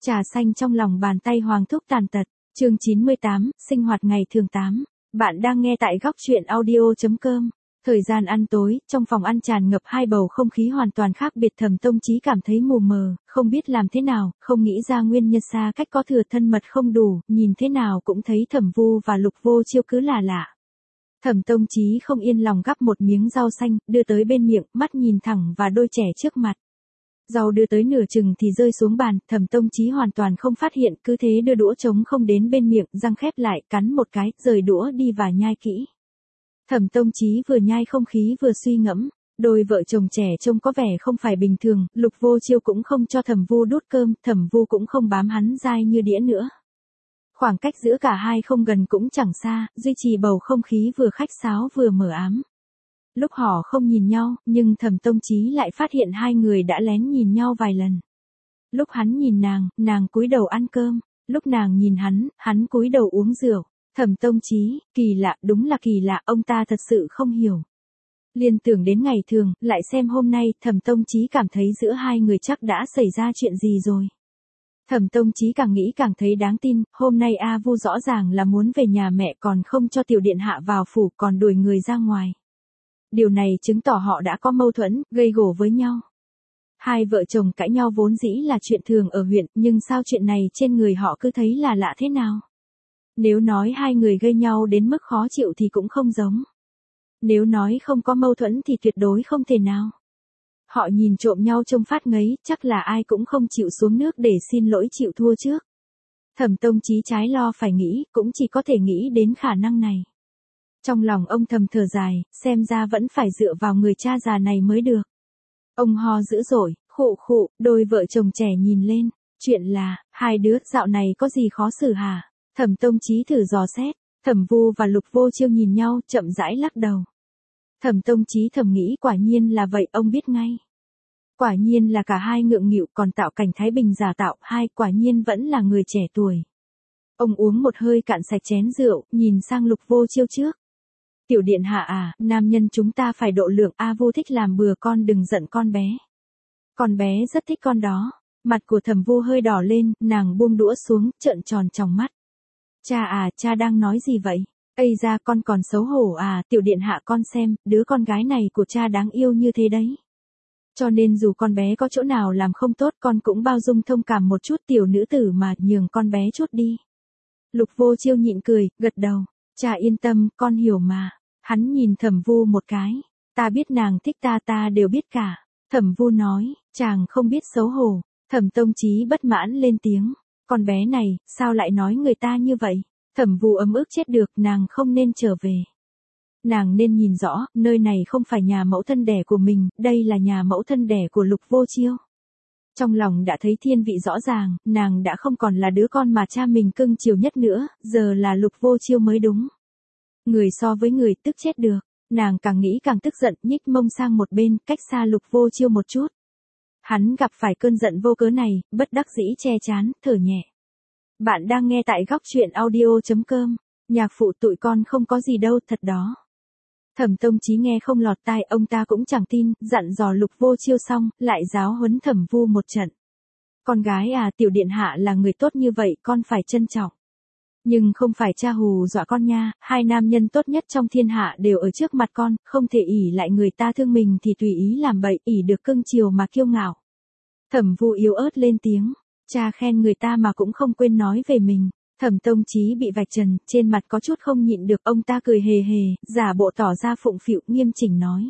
Trà xanh trong lòng bàn tay Hoàng Thúc tàn tật, chương 98, sinh hoạt ngày thường 8. Bạn đang nghe tại góc truyện audio.com. Thời gian ăn tối, trong phòng ăn tràn ngập hai bầu không khí hoàn toàn khác biệt. Thẩm Tông Chí cảm thấy mù mờ, không biết làm thế nào, không nghĩ ra nguyên nhân. Xa cách có thừa thân mật không đủ, nhìn thế nào cũng thấy Thẩm Vu và Lục Vô Chiêu cứ là lạ. Thẩm Tông Chí không yên lòng gắp một miếng rau xanh, đưa tới bên miệng, mắt nhìn thẳng vào đôi trẻ trước mặt. Rau đưa tới nửa chừng thì rơi xuống bàn, Thẩm Tông Chí hoàn toàn không phát hiện, cứ thế đưa đũa trống không đến bên miệng, răng khép lại, cắn một cái, rời đũa đi và nhai kỹ. Thẩm Tông Chí vừa nhai không khí vừa suy ngẫm, đôi vợ chồng trẻ trông có vẻ không phải bình thường. Lục Vô Chiêu cũng không cho Thẩm Vu đút cơm, Thẩm Vu cũng không bám hắn dai như đĩa nữa. Khoảng cách giữa cả hai không gần cũng chẳng xa, duy trì bầu không khí vừa khách sáo vừa mờ ám. Lúc họ không nhìn nhau, nhưng Thẩm Tông Chí lại phát hiện hai người đã lén nhìn nhau vài lần. Lúc hắn nhìn nàng cúi đầu ăn cơm, lúc nàng nhìn hắn cúi đầu uống rượu. Thẩm Tông Chí, kỳ lạ, đúng là kỳ lạ, ông ta thật sự không hiểu. Liên tưởng đến ngày thường, lại xem hôm nay, Thẩm Tông Chí cảm thấy giữa hai người chắc đã xảy ra chuyện gì rồi. Thẩm Tông Chí càng nghĩ càng thấy đáng tin, hôm nay A Vu rõ ràng là muốn về nhà mẹ còn không cho tiểu điện hạ vào phủ, còn đuổi người ra ngoài. Điều này chứng tỏ họ đã có mâu thuẫn, gây gổ với nhau. Hai vợ chồng cãi nhau vốn dĩ là chuyện thường ở huyện, nhưng sao chuyện này trên người họ cứ thấy là lạ thế nào? Nếu nói hai người gây nhau đến mức khó chịu thì cũng không giống. Nếu nói không có mâu thuẫn thì tuyệt đối không thể nào. Họ nhìn trộm nhau trông phát ngấy, chắc là ai cũng không chịu xuống nước để xin lỗi chịu thua trước. Thẩm Tông Chí trái lo phải nghĩ, cũng chỉ có thể nghĩ đến khả năng này. Trong lòng ông thầm thở dài, xem ra vẫn phải dựa vào người cha già này mới được. Ông ho dữ dội, khụ khụ, đôi vợ chồng trẻ nhìn lên. Chuyện là, hai đứa dạo này có gì khó xử hả? Thẩm Tông Chí thử dò xét. Thẩm Vu và Lục Vô Chiêu nhìn nhau, chậm rãi lắc đầu. Thẩm Tông Chí thầm nghĩ quả nhiên là vậy, ông biết ngay. Quả nhiên là cả hai ngượng nghịu, còn tạo cảnh thái bình giả tạo, hai quả nhiên vẫn là người trẻ tuổi. Ông uống một hơi cạn sạch chén rượu, nhìn sang Lục Vô Chiêu trước. Tiểu điện hạ à, nam nhân chúng ta phải độ lượng, A Vu thích làm bừa, con đừng giận con bé. Con bé rất thích con đó. Mặt của Thẩm Vu hơi đỏ lên, nàng buông đũa xuống, trợn tròn tròng mắt. Cha à, cha đang nói gì vậy? Ây da, con còn xấu hổ à? Tiểu điện hạ con xem, đứa con gái này của cha đáng yêu như thế đấy. Cho nên dù con bé có chỗ nào làm không tốt, con cũng bao dung thông cảm một chút, tiểu nữ tử mà, nhường con bé chút đi. Lục Vô Chiêu nhịn cười, gật đầu. Cha yên tâm, con hiểu mà. Hắn nhìn Thẩm Vu một cái. Ta biết nàng thích ta, ta đều biết cả. Thẩm Vu nói, chàng không biết xấu hổ. Thẩm Tông Chí bất mãn lên tiếng. Con bé này, sao lại nói người ta như vậy? Thẩm Vu ấm ức chết được, nàng không nên trở về. Nàng nên nhìn rõ, nơi này không phải nhà mẫu thân đẻ của mình, đây là nhà mẫu thân đẻ của Lục Vô Chiêu. Trong lòng đã thấy thiên vị rõ ràng, nàng đã không còn là đứa con mà cha mình cưng chiều nhất nữa, giờ là Lục Vô Chiêu mới đúng. Người so với người, tức chết được. Nàng càng nghĩ càng tức giận, nhích mông sang một bên, cách xa Lục Vô Chiêu một chút. Hắn gặp phải cơn giận vô cớ này, bất đắc dĩ che chán, thở nhẹ. Bạn đang nghe tại góc truyện audio.com. Nhạc phụ tụi con không có gì đâu, thật đó. Thẩm Tông Chí nghe không lọt tai, ông ta cũng chẳng tin, dặn dò Lục Vô Chiêu xong, lại giáo huấn Thẩm Vu một trận. Con gái à, tiểu điện hạ là người tốt như vậy, con phải trân trọng. Nhưng không phải cha hù dọa con nha, hai nam nhân tốt nhất trong thiên hạ đều ở trước mặt con, không thể ỷ lại người ta thương mình thì tùy ý làm bậy, ỷ được cưng chiều mà kiêu ngạo. Thẩm Vu yếu ớt lên tiếng, cha khen người ta mà cũng không quên nói về mình. Thẩm Tông Chí bị vạch trần, trên mặt có chút không nhịn được, ông ta cười hề hề, giả bộ tỏ ra phụng phịu, nghiêm chỉnh nói.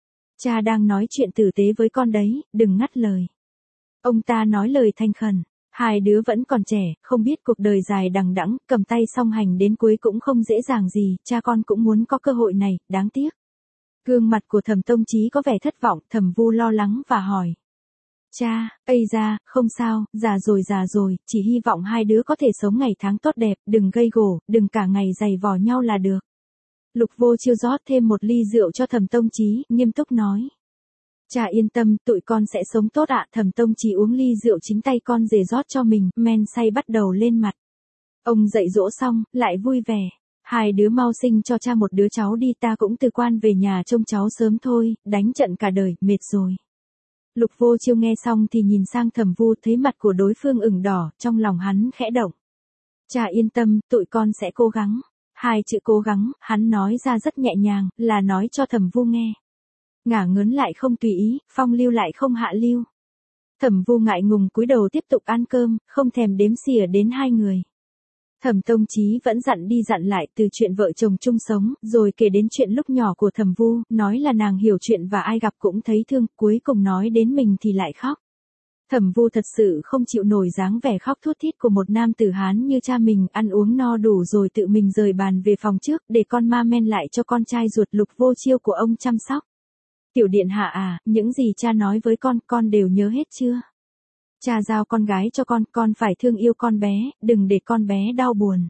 Cha đang nói chuyện tử tế với con đấy, đừng ngắt lời. Ông ta nói lời thanh khẩn. Hai đứa vẫn còn trẻ, không biết cuộc đời dài đằng đẵng, cầm tay song hành đến cuối cũng không dễ dàng gì, cha con cũng muốn có cơ hội này, đáng tiếc. Gương mặt của Thẩm Tông Chí có vẻ thất vọng, Thẩm Vu lo lắng và hỏi. Cha, ây da, không sao, già rồi, chỉ hy vọng hai đứa có thể sống ngày tháng tốt đẹp, đừng gây gổ, đừng cả ngày giày vò nhau là được. Lục Vô Chiêu rót thêm một ly rượu cho Thẩm Tông Chí, nghiêm túc nói. Cha yên tâm, tụi con sẽ sống tốt ạ. Thẩm Tông Chí uống ly rượu chính tay con rể rót cho mình, men say bắt đầu lên mặt. Ông dạy dỗ xong, lại vui vẻ. Hai đứa mau sinh cho cha một đứa cháu đi, ta cũng từ quan về nhà trông cháu sớm thôi, đánh trận cả đời, mệt rồi. Lục Vô Chiêu nghe xong thì nhìn sang Thẩm Vu, thấy mặt của đối phương ửng đỏ, trong lòng hắn khẽ động. Cha yên tâm, tụi con sẽ cố gắng. Hai chữ cố gắng, hắn nói ra rất nhẹ nhàng, là nói cho Thẩm Vu nghe. Ngả ngớn lại không tùy ý, phong lưu lại không hạ lưu. Thẩm Vu ngại ngùng cúi đầu tiếp tục ăn cơm, không thèm đếm xỉa đến hai người. Thẩm Tông Chí vẫn dặn đi dặn lại từ chuyện vợ chồng chung sống, rồi kể đến chuyện lúc nhỏ của Thẩm Vu, nói là nàng hiểu chuyện và ai gặp cũng thấy thương, cuối cùng nói đến mình thì lại khóc. Thẩm Vu thật sự không chịu nổi dáng vẻ khóc thút thít của một nam tử Hán như cha mình, ăn uống no đủ rồi tự mình rời bàn về phòng trước, để con ma men lại cho con trai ruột Lục Vô Chiêu của ông chăm sóc. Tiểu điện hạ à, những gì cha nói với con đều nhớ hết chưa? Cha giao con gái cho con phải thương yêu con bé, đừng để con bé đau buồn.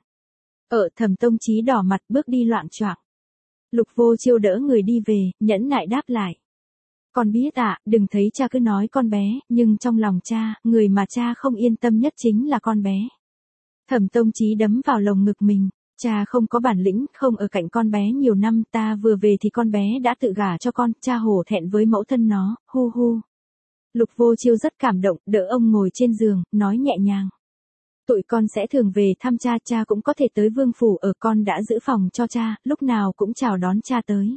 Thẩm Tông Chí đỏ mặt bước đi loạng choạng. Lục Vô Chiêu đỡ người đi về, nhẫn nại đáp lại. Con biết ạ, đừng thấy cha cứ nói con bé, nhưng trong lòng cha, người mà cha không yên tâm nhất chính là con bé. Thẩm Tông Chí đấm vào lồng ngực mình. Cha không có bản lĩnh, không ở cạnh con bé nhiều năm, ta vừa về thì con bé đã tự gả cho con, cha hổ thẹn với mẫu thân nó, hu hu. Lục Vô Chiêu rất cảm động, đỡ ông ngồi trên giường, nói nhẹ nhàng. Tụi con sẽ thường về thăm cha, cha cũng có thể tới vương phủ ở, con đã giữ phòng cho cha, lúc nào cũng chào đón cha tới.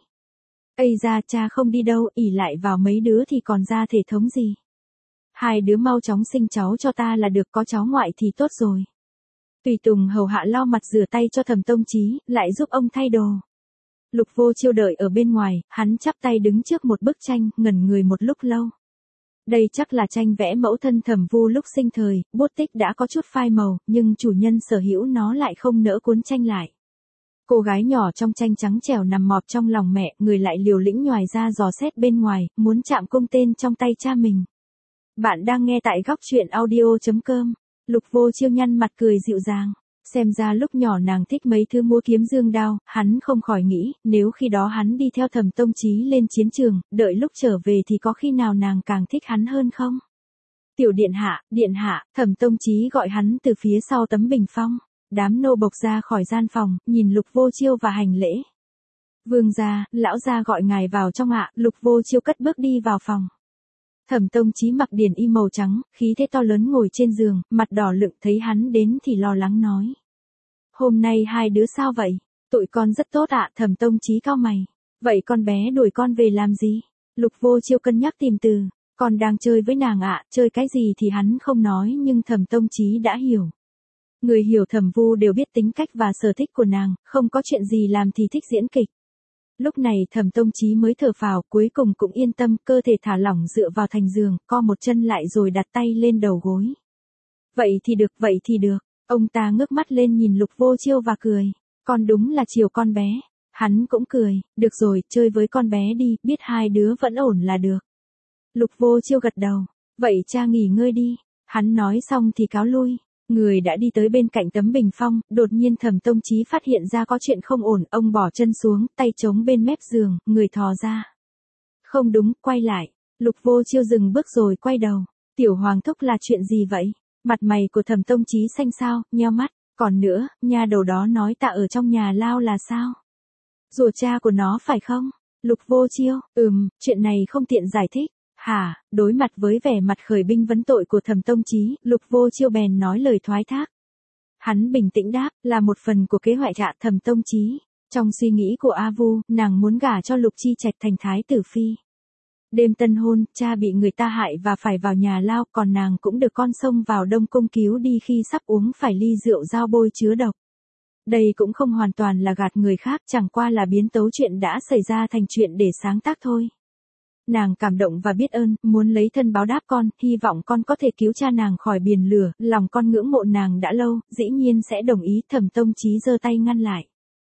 Ây ra, cha không đi đâu, ỷ lại vào mấy đứa thì còn ra thể thống gì. Hai đứa mau chóng sinh cháu cho ta là được, có cháu ngoại thì tốt rồi. Tùy tùng hầu hạ lau mặt rửa tay cho Thẩm Tông Chí, lại giúp ông thay đồ. Lục Vô Chiêu đợi ở bên ngoài, hắn chắp tay đứng trước một bức tranh, ngẩn người một lúc lâu. Đây chắc là tranh vẽ mẫu thân Thẩm Vu lúc sinh thời, bút tích đã có chút phai màu, nhưng chủ nhân sở hữu nó lại không nỡ cuốn tranh lại. Cô gái nhỏ trong tranh trắng trẻo nằm mọp trong lòng mẹ, người lại liều lĩnh nhoài ra dò xét bên ngoài, muốn chạm cung tên trong tay cha mình. Bạn đang nghe tại góc truyện audio.com. Lục Vô Chiêu nhăn mặt cười dịu dàng. Xem ra lúc nhỏ nàng thích mấy thứ múa kiếm dương đao, hắn không khỏi nghĩ, nếu khi đó hắn đi theo Thẩm Tông Chí lên chiến trường, đợi lúc trở về thì có khi nào nàng càng thích hắn hơn không? Tiểu điện hạ, Thẩm Tông Chí gọi hắn từ phía sau tấm bình phong. Đám nô bộc ra khỏi gian phòng, nhìn Lục Vô Chiêu và hành lễ. Vương gia, lão gia gọi ngài vào trong ạ. Lục Vô Chiêu cất bước đi vào phòng. Thẩm Tông Chí mặc điển y màu trắng, khí thế to lớn ngồi trên giường, mặt đỏ lựng, thấy hắn đến thì lo lắng nói. Hôm nay hai đứa sao vậy? Tụi con rất tốt ạ. Thẩm Tông Chí cau mày. Vậy con bé đuổi con về làm gì? Lục Vô Chiêu cân nhắc tìm từ. Con đang chơi với nàng ạ. Chơi cái gì thì hắn không nói, nhưng Thẩm Tông Chí đã hiểu. Người hiểu Thẩm Vu đều biết tính cách và sở thích của nàng, không có chuyện gì làm thì thích diễn kịch. Lúc này Thẩm Tông Chí mới thở phào, cuối cùng cũng yên tâm, cơ thể thả lỏng dựa vào thành giường, co một chân lại rồi đặt tay lên đầu gối. Vậy thì được. Ông ta ngước mắt lên nhìn Lục Vô Chiêu và cười. Con đúng là chiều con bé. Hắn cũng cười, được rồi, chơi với con bé đi, biết hai đứa vẫn ổn là được. Lục Vô Chiêu gật đầu. Vậy cha nghỉ ngơi đi. Hắn nói xong thì cáo lui. Người đã đi tới bên cạnh tấm bình phong, đột nhiên Thẩm Tông Chí phát hiện ra có chuyện không ổn, ông bỏ chân xuống, tay chống bên mép giường, người thò ra. Không đúng, quay lại. Lục Vô Chiêu dừng bước rồi quay đầu. Tiểu Hoàng thúc là chuyện gì vậy? Mặt mày của Thẩm Tông Chí xanh xao, nheo mắt. Còn nữa, nha đầu đó nói ta ở trong nhà lao là sao? Rùa cha của nó phải không? Lục Vô Chiêu, chuyện này không tiện giải thích. Hả, đối mặt với vẻ mặt khởi binh vấn tội của Thẩm Tông Chí, Lục Vô Chiêu bèn nói lời thoái thác. Hắn bình tĩnh đáp, là một phần của kế hoạch hạ Thẩm Tông Chí. Trong suy nghĩ của A Vu, nàng muốn gả cho Lục Chi Trạch thành thái tử phi. Đêm tân hôn, cha bị người ta hại và phải vào nhà lao, còn nàng cũng được con xông vào Đông Cung cứu đi khi sắp uống phải ly rượu dao bôi chứa độc. Đây cũng không hoàn toàn là gạt người khác, chẳng qua là biến tấu chuyện đã xảy ra thành chuyện để sáng tác thôi. Nàng cảm động và biết ơn, muốn lấy thân báo đáp con, hy vọng con có thể cứu cha nàng khỏi biển lửa, lòng con ngưỡng mộ nàng đã lâu, dĩ nhiên sẽ đồng ý. Thẩm Tông Chí giơ tay ngăn lại.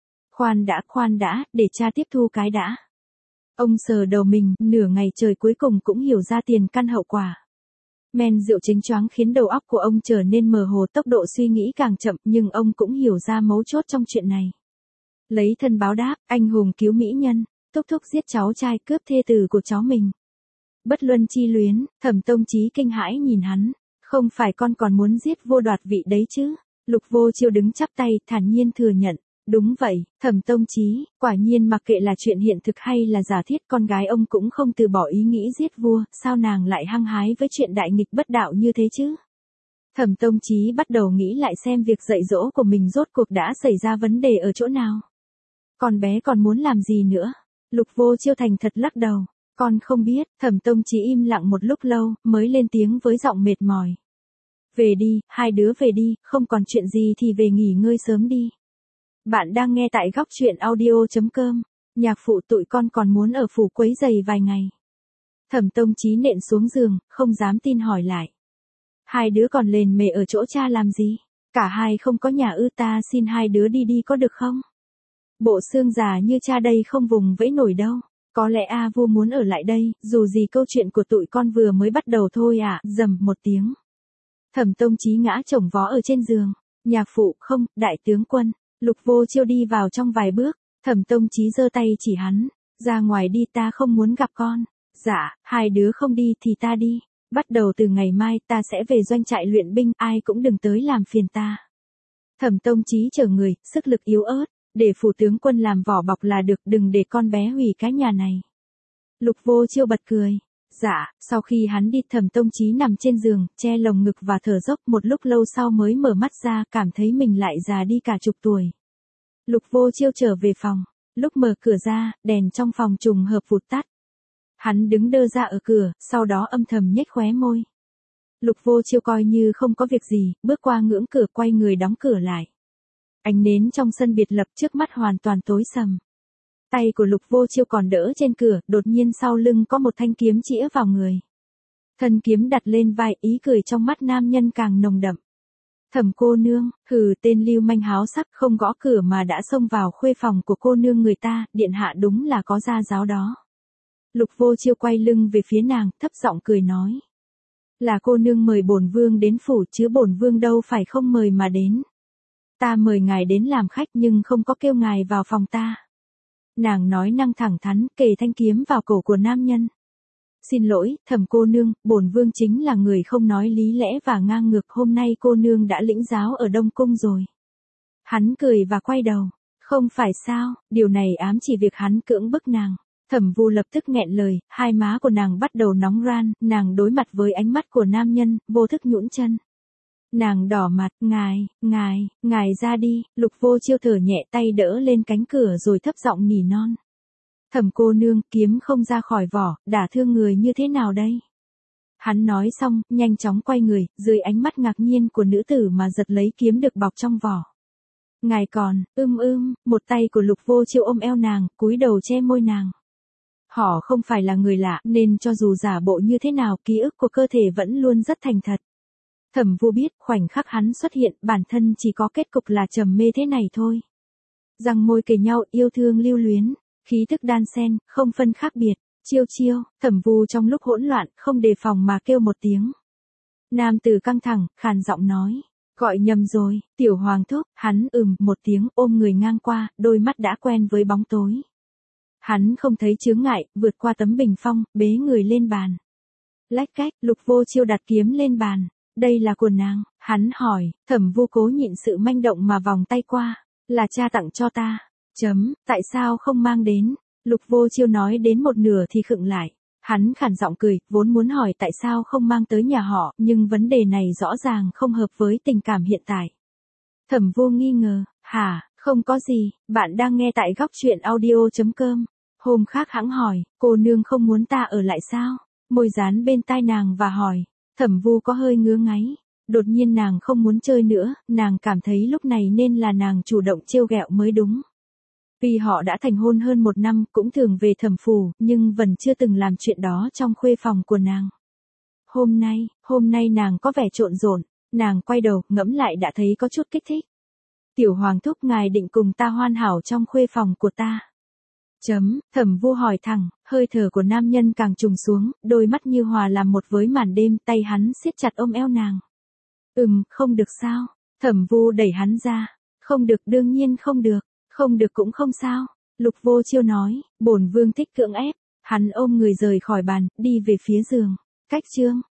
Khoan đã, để cha tiếp thu cái đã. Ông sờ đầu mình, nửa ngày trời cuối cùng cũng hiểu ra tiền căn hậu quả. Men rượu chính choáng khiến đầu óc của ông trở nên mờ hồ, tốc độ suy nghĩ càng chậm, nhưng ông cũng hiểu ra mấu chốt trong chuyện này. Lấy thân báo đáp, anh hùng cứu mỹ nhân. Thúc thúc giết cháu trai, cướp thê tử của cháu mình. Bất luân chi luyến. Thẩm Tông Chí kinh hãi nhìn hắn. Không phải con còn muốn giết vua đoạt vị đấy chứ? Lục Vô Chiêu đứng chắp tay, thản nhiên thừa nhận. Đúng vậy, Thẩm Tông Chí, quả nhiên mặc kệ là chuyện hiện thực hay là giả thiết, con gái ông cũng không từ bỏ ý nghĩ giết vua, sao nàng lại hăng hái với chuyện đại nghịch bất đạo như thế chứ? Thẩm Tông Chí bắt đầu nghĩ lại xem việc dạy dỗ của mình rốt cuộc đã xảy ra vấn đề ở chỗ nào. Con bé còn muốn làm gì nữa? Lục Vô Chiêu thành thật lắc đầu. Con không biết. Thẩm Tông Chí im lặng một lúc lâu, mới lên tiếng với giọng mệt mỏi. Về đi, hai đứa về đi, không còn chuyện gì thì về nghỉ ngơi sớm đi. Bạn đang nghe tại góc truyện audio.com. Nhạc phụ tụi con còn muốn ở phủ quấy giày vài ngày. Thẩm Tông Chí nện xuống giường, không dám tin hỏi lại. Hai đứa còn lền mề ở chỗ cha làm gì? Cả hai không có nhà ư? Ta xin hai đứa đi đi có được không? Bộ xương già như cha đây không vùng vẫy nổi đâu. Có lẽ A Vu muốn ở lại đây, dù gì câu chuyện của tụi con vừa mới bắt đầu thôi à. Rầm một tiếng. Thẩm Tông Chí ngã chồng vó ở trên giường. Nhạc phụ, không, đại tướng quân. Lục Vô Chiêu đi vào trong vài bước. Thẩm Tông Chí giơ tay chỉ hắn. Ra ngoài đi, ta không muốn gặp con. Dạ, hai đứa không đi thì ta đi. Bắt đầu từ ngày mai ta sẽ về doanh trại luyện binh, ai cũng đừng tới làm phiền ta. Thẩm Tông Chí chở người, sức lực yếu ớt, để phủ tướng quân làm vỏ bọc là được, đừng để con bé hủy cái nhà này. Lục Vô Chiêu bật cười. Dạ, sau khi hắn đi, Thẩm Tông Chí nằm trên giường, che lồng ngực và thở dốc, một lúc lâu sau mới mở mắt ra, cảm thấy mình lại già đi cả chục tuổi. Lục Vô Chiêu trở về phòng, lúc mở cửa ra, đèn trong phòng trùng hợp vụt tắt. Hắn đứng đơ ra ở cửa, sau đó âm thầm nhếch khóe môi. Lục Vô Chiêu coi như không có việc gì, bước qua ngưỡng cửa, quay người đóng cửa lại. Ánh nến trong sân biệt lập trước mắt hoàn toàn tối sầm. Tay của Lục Vô Chiêu còn đỡ trên cửa, đột nhiên sau lưng có một thanh kiếm chĩa vào người. Thân kiếm đặt lên vai, ý cười trong mắt nam nhân càng nồng đậm. Thẩm cô nương, hừ, tên lưu manh háo sắc, không gõ cửa mà đã xông vào khuê phòng của cô nương người ta, điện hạ đúng là có gia giáo đó. Lục Vô Chiêu quay lưng về phía nàng, thấp giọng cười nói. Là cô nương mời bổn vương đến phủ chứ bổn vương đâu phải không mời mà đến. Ta mời ngài đến làm khách nhưng không có kêu ngài vào phòng ta. Nàng nói năng thẳng thắn, kề thanh kiếm vào cổ của nam nhân. Xin lỗi, Thẩm cô nương, bổn vương chính là người không nói lý lẽ và ngang ngược, hôm nay cô nương đã lĩnh giáo ở Đông Cung rồi. Hắn cười và quay đầu. Không phải sao, điều này ám chỉ việc hắn cưỡng bức nàng. Thẩm Vu lập tức nghẹn lời, hai má của nàng bắt đầu nóng ran, nàng đối mặt với ánh mắt của nam nhân, vô thức nhũn chân. Nàng đỏ mặt, ngài ra đi. Lục Vô Chiêu thở nhẹ, tay đỡ lên cánh cửa rồi thấp giọng nỉ non. Thẩm cô nương, kiếm không ra khỏi vỏ, đả thương người như thế nào đây? Hắn nói xong, nhanh chóng quay người, dưới ánh mắt ngạc nhiên của nữ tử mà giật lấy kiếm được bọc trong vỏ. Ngài còn, một tay của Lục Vô Chiêu ôm eo nàng, cúi đầu che môi nàng. Họ không phải là người lạ, nên cho dù giả bộ như thế nào, ký ức của cơ thể vẫn luôn rất thành thật. Thẩm Vu biết, khoảnh khắc hắn xuất hiện, bản thân chỉ có kết cục là trầm mê thế này thôi. Răng môi kề nhau, yêu thương lưu luyến, khí thức đan xen, không phân khác biệt. Chiêu chiêu, Thẩm Vu trong lúc hỗn loạn, không đề phòng mà kêu một tiếng. Nam tử căng thẳng, khàn giọng nói. Gọi nhầm rồi, tiểu hoàng thúc, hắn một tiếng, ôm người ngang qua, đôi mắt đã quen với bóng tối. Hắn không thấy chướng ngại, vượt qua tấm bình phong, bế người lên bàn. Lách cách, Lục Vô Chiêu đặt kiếm lên bàn. Đây là của nàng, hắn hỏi. Thẩm Vu cố nhịn sự manh động mà vòng tay qua. Là cha tặng cho ta. Tại sao không mang đến? Lục Vô Chiêu nói đến một nửa thì khựng lại. Hắn khản giọng cười, vốn muốn hỏi tại sao không mang tới nhà họ, nhưng vấn đề này rõ ràng không hợp với tình cảm hiện tại. Thẩm Vu nghi ngờ, hả, không có gì, bạn đang nghe tại góc truyện audio.com. Hôm khác hãng hỏi, cô nương không muốn ta ở lại sao? Môi dán bên tai nàng và hỏi. Thẩm Vu có hơi ngứa ngáy. Đột nhiên nàng không muốn chơi nữa, nàng cảm thấy lúc này nên là nàng chủ động trêu ghẹo mới đúng. Vì họ đã thành hôn hơn 1 năm, cũng thường về thẩm phủ, nhưng vẫn chưa từng làm chuyện đó trong khuê phòng của nàng. Hôm nay nàng có vẻ trộn rộn, nàng quay đầu, ngẫm lại đã thấy có chút kích thích. Tiểu hoàng thúc, ngài định cùng ta hoàn hảo trong khuê phòng của ta. Thẩm Vu hỏi thẳng, hơi thở của nam nhân càng trùng xuống, đôi mắt như hòa làm một với màn đêm, tay hắn siết chặt ôm eo nàng. Không được sao? Thẩm Vu đẩy hắn ra. Không được, đương nhiên không được. Không được cũng không sao. Lục Vô Chiêu nói, bổn vương thích cưỡng ép. Hắn ôm người rời khỏi bàn, đi về phía giường. Cách chương